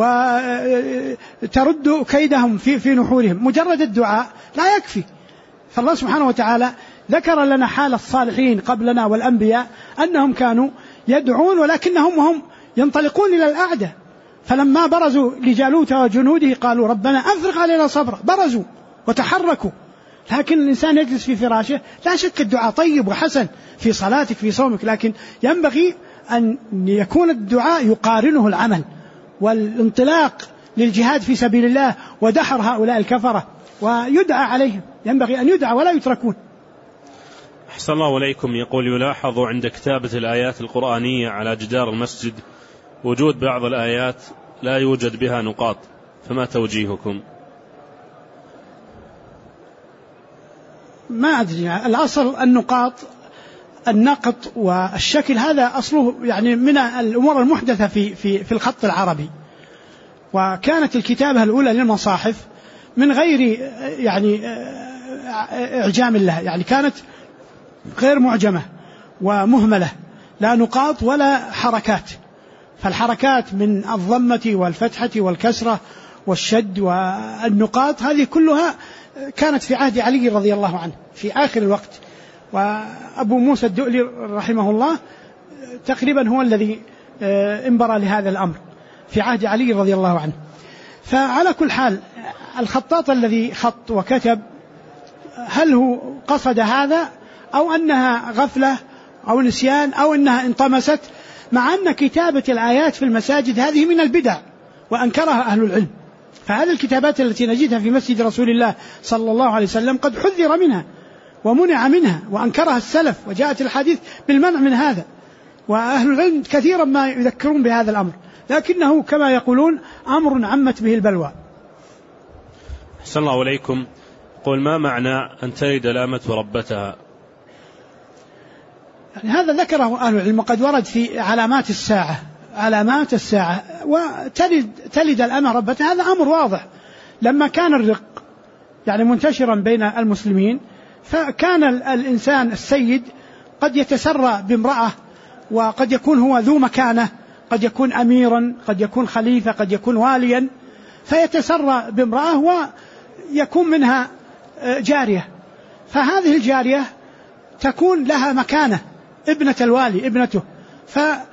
وترد كيدهم في نحورهم. مجرد الدعاء لا يكفي. فالله سبحانه وتعالى ذكر لنا حال الصالحين قبلنا والأنبياء أنهم كانوا يدعون ولكنهم هم ينطلقون إلى الأعداء. فلما برزوا لجالوت وجنوده قالوا ربنا أفرغ علينا صبرا، برزوا وتحركوا. لكن الإنسان يجلس في فراشه، لا شك الدعاء طيب وحسن في صلاتك في صومك، لكن ينبغي أن يكون الدعاء يقارنه العمل والانطلاق للجهاد في سبيل الله ودحر هؤلاء الكفرة، ويدعى عليهم، ينبغي أن يدعى ولا يتركون. أحسن الله إليكم. يقول: يلاحظ عند كتابة الآيات القرآنية على جدار المسجد وجود بعض الآيات لا يوجد بها نقاط، فما توجيهكم؟ ما أدري، الأصل النقاط، النقط والشكل هذا أصله يعني من الأمور المحدثة في الخط العربي. وكانت الكتابة الأولى للمصاحف من غير يعني إعجام لها، يعني كانت غير معجمة ومهملة، لا نقاط ولا حركات. فالحركات من الضمة والفتحة والكسرة والشد والنقاط هذه كلها كانت في عهد علي رضي الله عنه في آخر الوقت. وأبو موسى الدؤلي رحمه الله تقريبا هو الذي انبرى لهذا الأمر في عهد علي رضي الله عنه. فعلى كل حال الخطاط الذي خط وكتب هل هو قصد هذا أو أنها غفلة أو نسيان أو أنها انطمست، مع أن كتابة الآيات في المساجد هذه من البدع وأنكرها أهل العلم. فهذه الكتابات التي نجدها في مسجد رسول الله صلى الله عليه وسلم قد حذر منها ومنع منها وأنكرها السلف، وجاءت الحديث بالمنع من هذا، وأهل العلم كثيرا ما يذكرون بهذا الأمر، لكنه كما يقولون أمر عمت به البلوى. أحسن الله إليكم. قل ما معنى أن تلد الأمة ربتها؟ يعني هذا ذكره أهل العلم، قد ورد في علامات الساعة وتلد الأمة ربتها، هذا أمر واضح. لما كان الرق يعني منتشرا بين المسلمين، فكان الإنسان السيد قد يتسرى بامرأة، وقد يكون هو ذو مكانة، قد يكون أميرا، قد يكون خليفة، قد يكون واليا، فيتسرى بامرأة ويكون منها جارية، فهذه الجارية تكون لها مكانة، ابنة الوالي، ابنته، فقد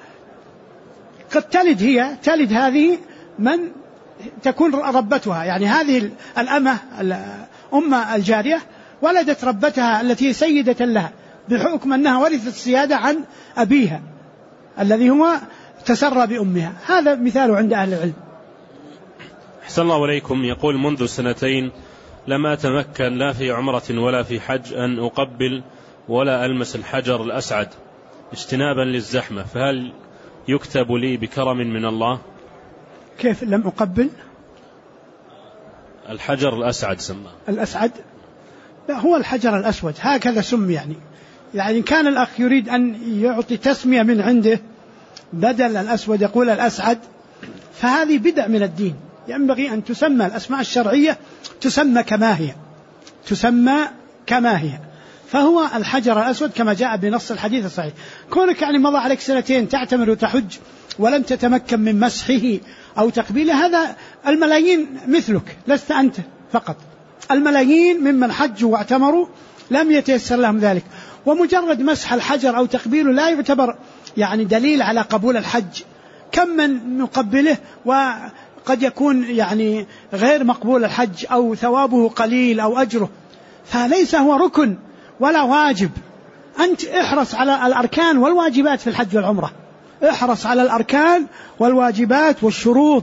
تلد هذه من تكون ربتها، يعني هذه الأمة أم الجارية ولدت ربتها التي سيدة لها، بحكم أنها ورثت السيادة عن أبيها الذي هو تسرى بأمها. هذا مثال عند أهل العلم. أحسن الله إليكم. يقول منذ 2 لم أتمكن لا في عمرة ولا في حج أن أقبل ولا ألمس الحجر الأسعد اجتنابا للزحمة، فهل يكتب لي بكرم من الله؟ كيف لم أقبل الحجر الأسعد؟ سماه الأسعد؟ لا، هو الحجر الأسود هكذا سمي. يعني كان الأخ يريد أن يعطي تسمية من عنده بدل الأسود يقول الأسعد، فهذه بدع من الدين. ينبغي أن تسمى الأسماء الشرعية تسمى كما هي. فهو الحجر الأسود كما جاء بنص الحديث الصحيح. كونك يعني مضى عليك 2 تعتمر وتحج ولم تتمكن من مسحه أو تقبيله، هذا الملايين مثلك، لست أنت فقط، الملايين ممن حجوا واعتمروا لم يتيسر لهم ذلك. ومجرد مسح الحجر أو تقبيله لا يعتبر يعني دليل على قبول الحج. كم من نقبله وقد يكون يعني غير مقبول الحج أو ثوابه قليل أو أجره، فليس هو ركن ولا واجب. أنت احرص على الأركان والواجبات في الحج والعمرة، احرص على الأركان والواجبات والشروط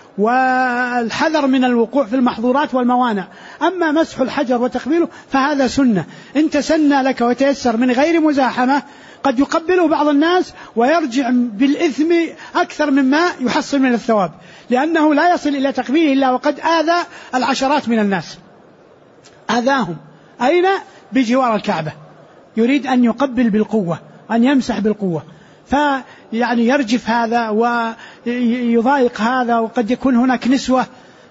والحذر من الوقوع في المحظورات والموانع. أما مسح الحجر وتقبيله فهذا سنة، إن تسنى لك وتيسر من غير مزاحمة قد يقبله بعض الناس ويرجع بالإثم أكثر مما يحصل من الثواب، لأنه لا يصل إلى تقبيله إلا وقد آذى العشرات من الناس، آذاهم أين؟ بجوار الكعبة، يريد أن يقبل بالقوة، أن يمسح بالقوة، فيعني يرجف هذا ويضايق هذا، وقد يكون هناك نسوة،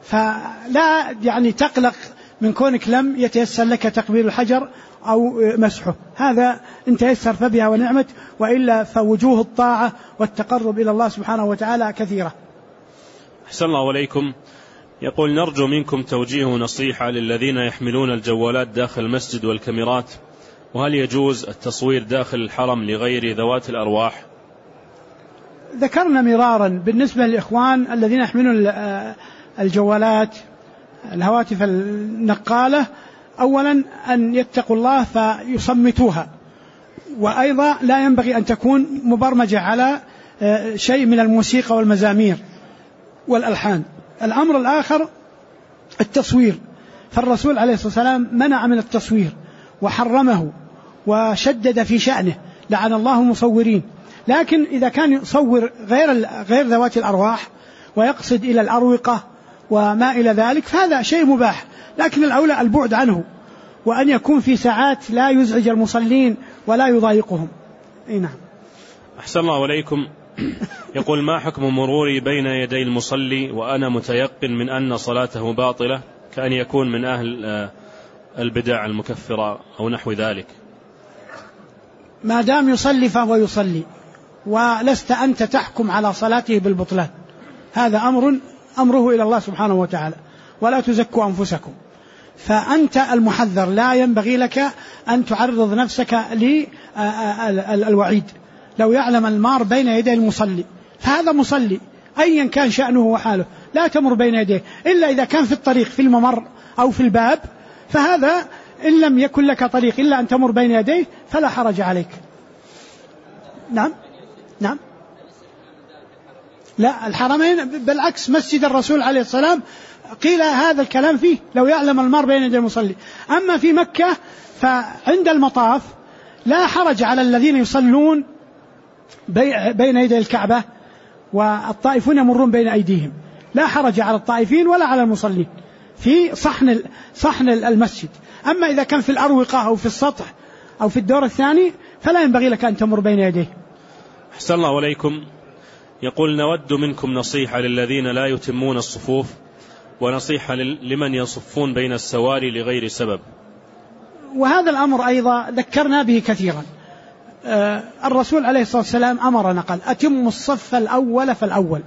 فلا يعني تقلق من كونك لم يتيسر لك تقبيل الحجر أو مسحه. هذا إن تيسر فبها ونعمت، وإلا فوجوه الطاعة والتقرب إلى الله سبحانه وتعالى كثيرة. أحسن الله إليكم. يقول نرجو منكم توجيه نصيحة للذين يحملون الجوالات داخل المسجد والكاميرات، وهل يجوز التصوير داخل الحرم لغير ذوات الأرواح؟ ذكرنا مرارا بالنسبة للإخوان الذين يحملون الجوالات الهواتف النقالة، أولا أن يتقوا الله فيصمتوها، وأيضا لا ينبغي أن تكون مبرمجة على شيء من الموسيقى والمزامير والألحان. الأمر الآخر التصوير، فالرسول عليه الصلاة والسلام منع من التصوير وحرمه وشدد في شأنه، لعن الله المصورين. لكن إذا كان يصور غير ذوات الأرواح ويقصد إلى الأروقة وما إلى ذلك فهذا شيء مباح، لكن الأولى البعد عنه وأن يكون في ساعات لا يزعج المصلين ولا يضايقهم. نعم. أحسن الله عليكم. يقول: ما حكم مروري بين يدي المصلي وأنا متيقن من أن صلاته باطلة، كأن يكون من أهل البدع المكفرة أو نحو ذلك؟ ما دام يصلي فهو يصلي، ولست أنت تحكم على صلاته بالبطلان، هذا أمره إلى الله سبحانه وتعالى، ولا تزكوا أنفسكم. فأنت المحذر، لا ينبغي لك أن تعرض نفسك للوعيد. لو يعلم المار بين يدي المصلي فهذا مصلي أيا كان شأنه وحاله، لا تمر بين يديه إلا إذا كان في الطريق في الممر أو في الباب، فهذا إن لم يكن لك طريق إلا أن تمر بين يديه فلا حرج عليك. نعم. نعم. لا، الحرمين بالعكس، مسجد الرسول عليه السلام قيل هذا الكلام فيه لو يعلم المار بين يدي المصلي. أما في مكة فعند المطاف لا حرج على الذين يصلون بين يدي الكعبة والطائفون يمرون بين أيديهم، لا حرج على الطائفين ولا على المصلين في صحن المسجد. أما إذا كان في الأروقة أو في السطح أو في الدور الثاني فلا ينبغي لك أن تمر بين يديه. أحسن الله عليكم. يقول: نود منكم نصيحة للذين لا يتمون الصفوف، ونصيحة لمن يصفون بين السواري لغير سبب. وهذا الأمر أيضا ذكرنا به كثيرا. الرسول عليه الصلاة والسلام أمرنا قال: أتم الصف الأول فالأول،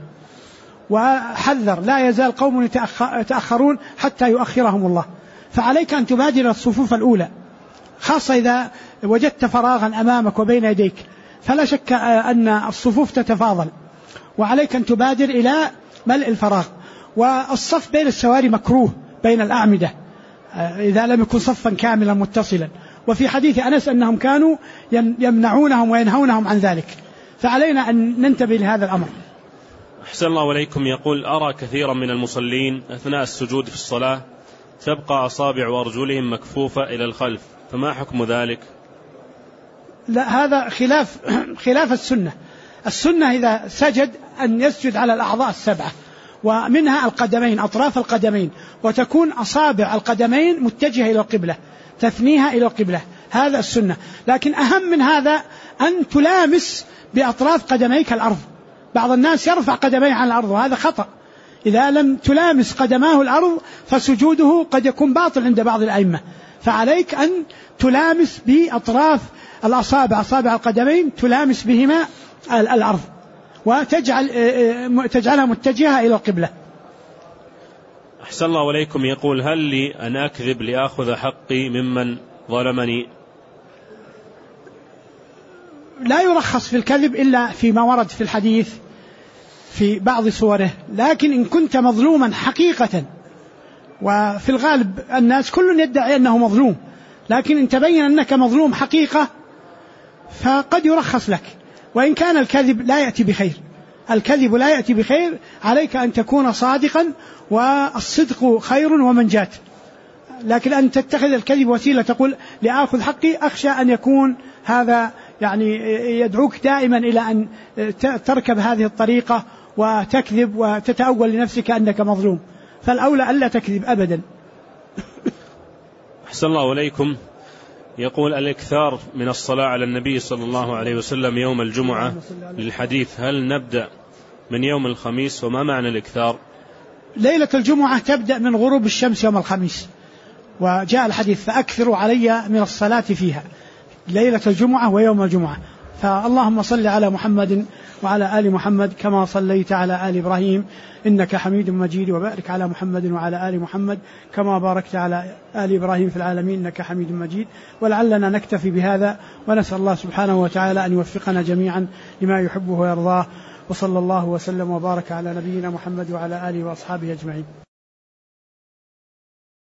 وحذر: لا يزال قوم يتأخرون حتى يؤخرهم الله. فعليك أن تبادر الصفوف الأولى، خاصة إذا وجدت فراغا أمامك وبين يديك، فلا شك أن الصفوف تتفاضل، وعليك أن تبادر إلى ملء الفراغ. والصف بين السواري مكروه بين الأعمدة إذا لم يكن صفا كاملا متصلا، وفي حديث أنس أنهم كانوا يمنعونهم وينهونهم عن ذلك، فعلينا أن ننتبه لهذا الأمر. أحسن الله عليكم. يقول: أرى كثيرا من المصلين أثناء السجود في الصلاة تبقى أصابع وأرجلهم مكفوفة إلى الخلف، فما حكم ذلك؟ لا، هذا خلاف السنة. السنة إذا سجد أن يسجد على الأعضاء السبعة، ومنها القدمين، أطراف القدمين، وتكون أصابع القدمين متجهة إلى القبلة، تثنيها إلى القبلة، هذا السنة. لكن أهم من هذا أن تلامس بأطراف قدميك الأرض. بعض الناس يرفع قدميه عن الأرض وهذا خطأ. إذا لم تلامس قدماه الأرض فسجوده قد يكون باطل عند بعض الأئمة. فعليك أن تلامس بأطراف الأصابع، أصابع القدمين تلامس بهما الأرض، وتجعلها متجهة إلى القبلة. أحسن الله عليكم. يقول: هل لي أن أكذب لأخذ حقي ممن ظلمني؟ لا يرخص في الكذب إلا فيما ورد في الحديث في بعض صوره، لكن إن كنت مظلوما حقيقة، وفي الغالب الناس كل يدعي أنه مظلوم، لكن إن تبين أنك مظلوم حقيقة فقد يرخص لك. وإن كان الكذب لا يأتي بخير، الكذب لا يأتي بخير، عليك أن تكون صادقا، والصدق خير ومنجاة. لكن أن تتخذ الكذب وسيلة تقول لآخذ حقي، أخشى أن يكون هذا يعني يدعوك دائما إلى أن تركب هذه الطريقة وتكذب وتتأول لنفسك أنك مظلوم، فالأولى ألا تكذب أبدا. أحسن الله عليكم. يقول: الإكثار من الصلاة على النبي صلى الله عليه وسلم يوم الجمعة للحديث، هل نبدأ من يوم الخميس؟ وما معنى الإكثار؟ ليلة الجمعة تبدأ من غروب الشمس يوم الخميس، وجاء الحديث: فأكثروا علي من الصلاة فيها، ليلة الجمعة ويوم الجمعة. فاللهم صل على محمد وعلى آل محمد كما صليت على آل إبراهيم إنك حميد مجيد، وبارك على محمد وعلى آل محمد كما باركت على آل إبراهيم في العالمين إنك حميد مجيد. ولعلنا نكتفي بهذا، ونسأل الله سبحانه وتعالى أن يوفقنا جميعا لما يحبه ويرضاه، وصلى الله وسلم وبارك على نبينا محمد وعلى آله وأصحابه أجمعين.